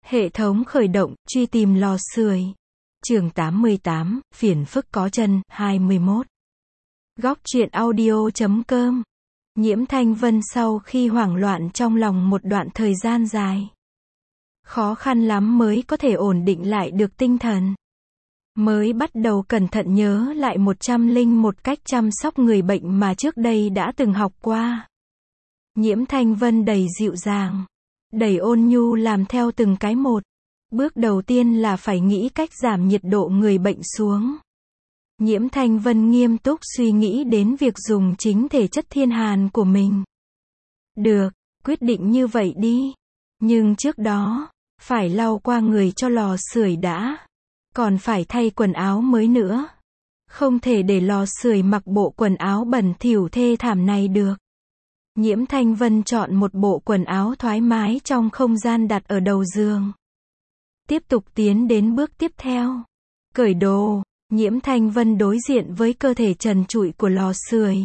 Hệ thống khởi động, truy tìm lò sưởi. Chương 88, phiền phức có chân, 21. Góc truyện audio.com. Nhiễm Thanh Vân sau khi hoảng loạn trong lòng một đoạn thời gian dài. Khó khăn lắm mới có thể ổn định lại được tinh thần. Mới bắt đầu cẩn thận nhớ lại 101 cách chăm sóc người bệnh mà trước đây đã từng học qua. Nhiễm Thanh Vân đầy dịu dàng, đầy ôn nhu làm theo từng cái một. Bước đầu tiên là phải nghĩ cách giảm nhiệt độ người bệnh xuống. Nhiễm Thanh Vân nghiêm túc suy nghĩ đến việc dùng chính thể chất thiên hàn của mình. Được, quyết định như vậy đi. Nhưng trước đó, phải lau qua người cho lò sưởi đã. Còn phải thay quần áo mới nữa. Không thể để lò sưởi mặc bộ quần áo bẩn thỉu thê thảm này được. Nhiễm Thanh Vân chọn một bộ quần áo thoải mái trong không gian đặt ở đầu giường. Tiếp tục tiến đến bước tiếp theo. Cởi đồ, Nhiễm Thanh Vân đối diện với cơ thể trần trụi của lò sưởi.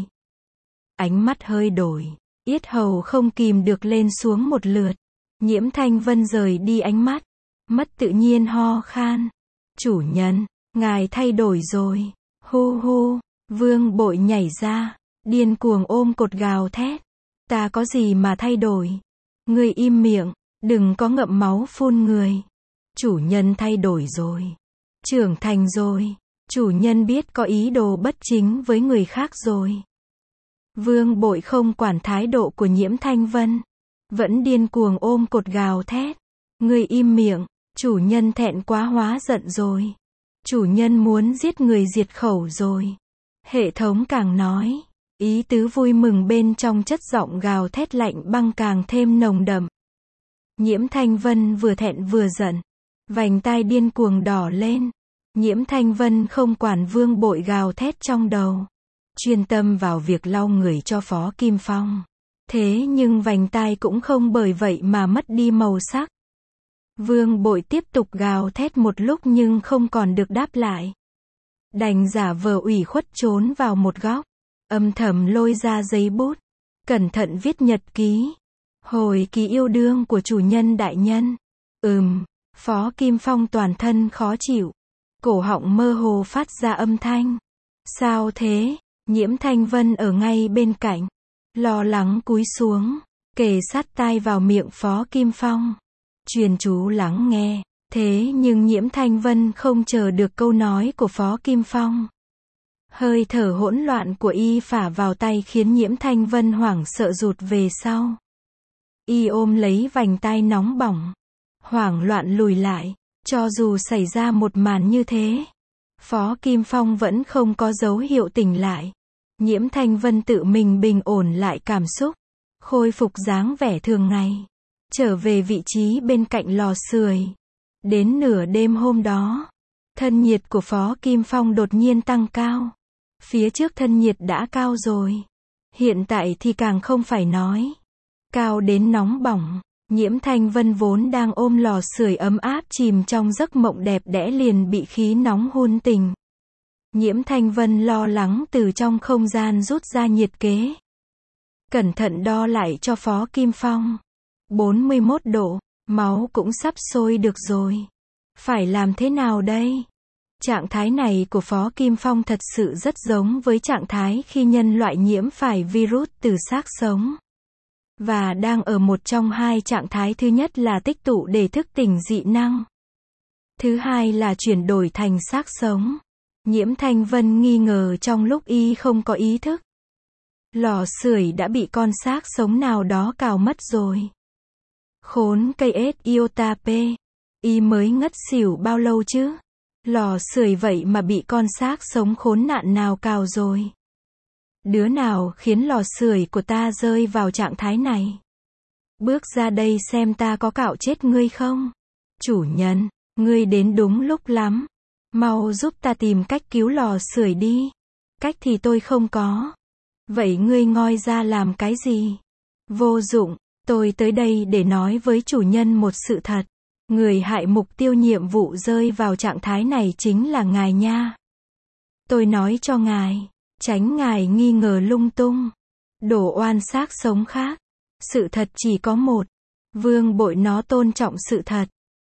Ánh mắt hơi đổi, yết hầu không kìm được lên xuống một lượt. Nhiễm Thanh Vân rời đi ánh mắt, mất tự nhiên ho khan. Chủ nhân, ngài thay đổi rồi. Hu hu, Vương Bội nhảy ra, điên cuồng ôm cột gào thét. Ta có gì mà thay đổi? Ngươi im miệng, đừng có ngậm máu phun người. Chủ nhân thay đổi rồi. Trưởng thành rồi. Chủ nhân biết có ý đồ bất chính với người khác rồi. Vương Bội không quản thái độ của Nhiễm Thanh Vân. Vẫn điên cuồng ôm cột gào thét. Ngươi im miệng, chủ nhân thẹn quá hóa giận rồi. Chủ nhân muốn giết người diệt khẩu rồi. Hệ thống càng nói. Ý tứ vui mừng bên trong chất giọng gào thét lạnh băng càng thêm nồng đậm. Nhiễm Thanh Vân vừa thẹn vừa giận. Vành tai điên cuồng đỏ lên. Nhiễm Thanh Vân không quản Vương Bội gào thét trong đầu. Chuyên tâm vào việc lau người cho Phó Kim Phong. Thế nhưng vành tai cũng không bởi vậy mà mất đi màu sắc. Vương Bội tiếp tục gào thét một lúc nhưng không còn được đáp lại. Đành giả vờ ủy khuất trốn vào một góc. Âm thầm lôi ra giấy bút. Cẩn thận viết nhật ký. Hồi ký yêu đương của chủ nhân đại nhân. Phó Kim Phong toàn thân khó chịu. Cổ họng mơ hồ phát ra âm thanh. Sao thế? Nhiễm Thanh Vân ở ngay bên cạnh. Lo lắng cúi xuống. Kề sát tai vào miệng Phó Kim Phong. Chuyên chú lắng nghe. Thế nhưng Nhiễm Thanh Vân không chờ được câu nói của Phó Kim Phong. Hơi thở hỗn loạn của y phả vào tay khiến Nhiễm Thanh Vân hoảng sợ rụt về sau. Y ôm lấy vành tai nóng bỏng. Hoảng loạn lùi lại. Cho dù xảy ra một màn như thế, Phó Kim Phong vẫn không có dấu hiệu tỉnh lại. Nhiễm Thanh Vân tự mình bình ổn lại cảm xúc. Khôi phục dáng vẻ thường ngày. Trở về vị trí bên cạnh lò sưởi. Đến nửa đêm hôm đó, thân nhiệt của Phó Kim Phong đột nhiên tăng cao. Phía trước thân nhiệt đã cao rồi. Hiện tại thì càng không phải nói. Cao đến nóng bỏng. Nhiễm Thanh Vân vốn đang ôm lò sưởi ấm áp chìm trong giấc mộng đẹp đẽ liền bị khí nóng hôn tình. Nhiễm Thanh Vân lo lắng từ trong không gian rút ra nhiệt kế. Cẩn thận đo lại cho Phó Kim Phong. 41 độ, máu cũng sắp sôi được rồi. Phải làm thế nào đây? Trạng thái này của Phó Kim Phong thật sự rất giống với trạng thái khi nhân loại nhiễm phải virus từ xác sống. Và đang ở một trong hai trạng thái, thứ nhất là tích tụ để thức tỉnh dị năng. Thứ hai là chuyển đổi thành xác sống. Nhiễm Thanh Vân nghi ngờ trong lúc y không có ý thức. Lò sưởi đã bị con xác sống nào đó cào mất rồi. Khốn cây ếch iota P. Y mới ngất xỉu bao lâu chứ? Lò sưởi vậy mà bị con xác sống khốn nạn nào cào rồi. Đứa nào khiến lò sưởi của ta rơi vào trạng thái này? Bước ra đây xem ta có cạo chết ngươi không? Chủ nhân, ngươi đến đúng lúc lắm. Mau giúp ta tìm cách cứu lò sưởi đi. Cách thì tôi không có. Vậy ngươi ngoi ra làm cái gì? Vô dụng, tôi tới đây để nói với chủ nhân một sự thật. Người hại mục tiêu nhiệm vụ rơi vào trạng thái này chính là ngài nha. Tôi nói cho ngài. Tránh ngài nghi ngờ lung tung. Đổ oan xác sống khác. Sự thật chỉ có một. Vương Bội nó tôn trọng sự thật.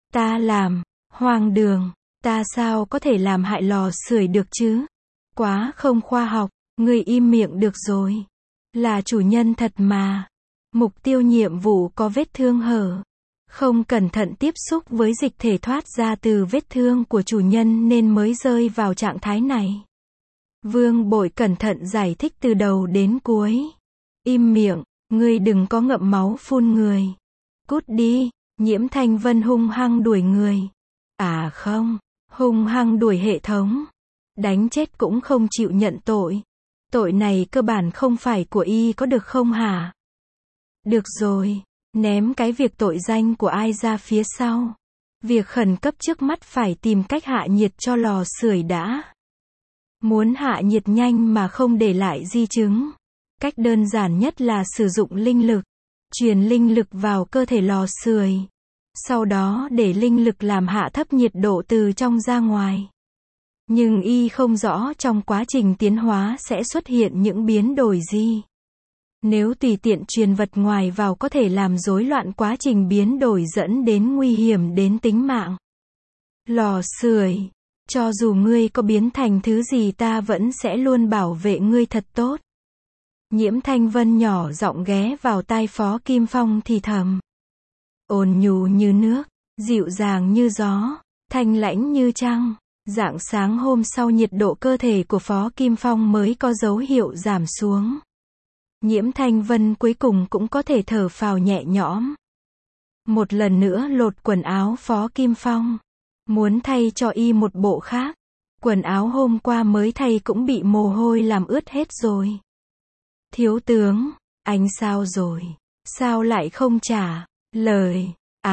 Ta làm, hoang đường, ta sao có thể làm hại lò sưởi được chứ? Quá không khoa học, ngươi im miệng được rồi. Là chủ nhân thật mà. Mục tiêu nhiệm vụ có vết thương hở. Không cẩn thận tiếp xúc với dịch thể thoát ra từ vết thương của chủ nhân nên mới rơi vào trạng thái này. Vương Bội cẩn thận giải thích từ đầu đến cuối. Im miệng, ngươi đừng có ngậm máu phun người. Cút đi, Nhiễm Thanh Vân hung hăng đuổi người. À không, hung hăng đuổi hệ thống. Đánh chết cũng không chịu nhận tội. Tội này cơ bản không phải của y có được không hả? Được rồi, ném cái việc tội danh của ai ra phía sau. Việc khẩn cấp trước mắt phải tìm cách hạ nhiệt cho lò sưởi đã. Muốn hạ nhiệt nhanh mà không để lại di chứng. Cách đơn giản nhất là sử dụng linh lực. Truyền linh lực vào cơ thể lò sưởi. Sau đó để linh lực làm hạ thấp nhiệt độ từ trong ra ngoài. Nhưng y không rõ trong quá trình tiến hóa sẽ xuất hiện những biến đổi gì. Nếu tùy tiện truyền vật ngoài vào có thể làm rối loạn quá trình biến đổi dẫn đến nguy hiểm đến tính mạng. Lò sưởi, cho dù ngươi có biến thành thứ gì ta vẫn sẽ luôn bảo vệ ngươi thật tốt. Nhiễm Thanh Vân nhỏ giọng ghé vào tai Phó Kim Phong thì thầm. Ôn nhu như nước, dịu dàng như gió, thanh lãnh như trăng. Rạng sáng hôm sau nhiệt độ cơ thể của Phó Kim Phong mới có dấu hiệu giảm xuống. Nhiễm Thanh Vân cuối cùng cũng có thể thở phào nhẹ nhõm. Một lần nữa lột quần áo Phó Kim Phong. Muốn thay cho y một bộ khác. Quần áo hôm qua mới thay cũng bị mồ hôi làm ướt hết rồi. Thiếu tướng, anh sao rồi? Sao lại không trả lời?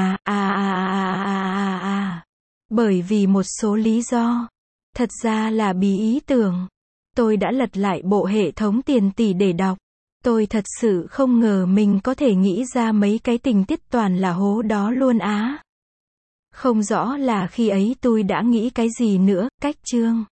Bởi vì một số lý do. Thật ra là bí ý tưởng. Tôi đã lật lại bộ hệ thống tiền tỷ để đọc. Tôi thật sự không ngờ mình có thể nghĩ ra mấy cái tình tiết toàn là hố đó luôn á. Không rõ là khi ấy tôi đã nghĩ cái gì nữa, cách chương.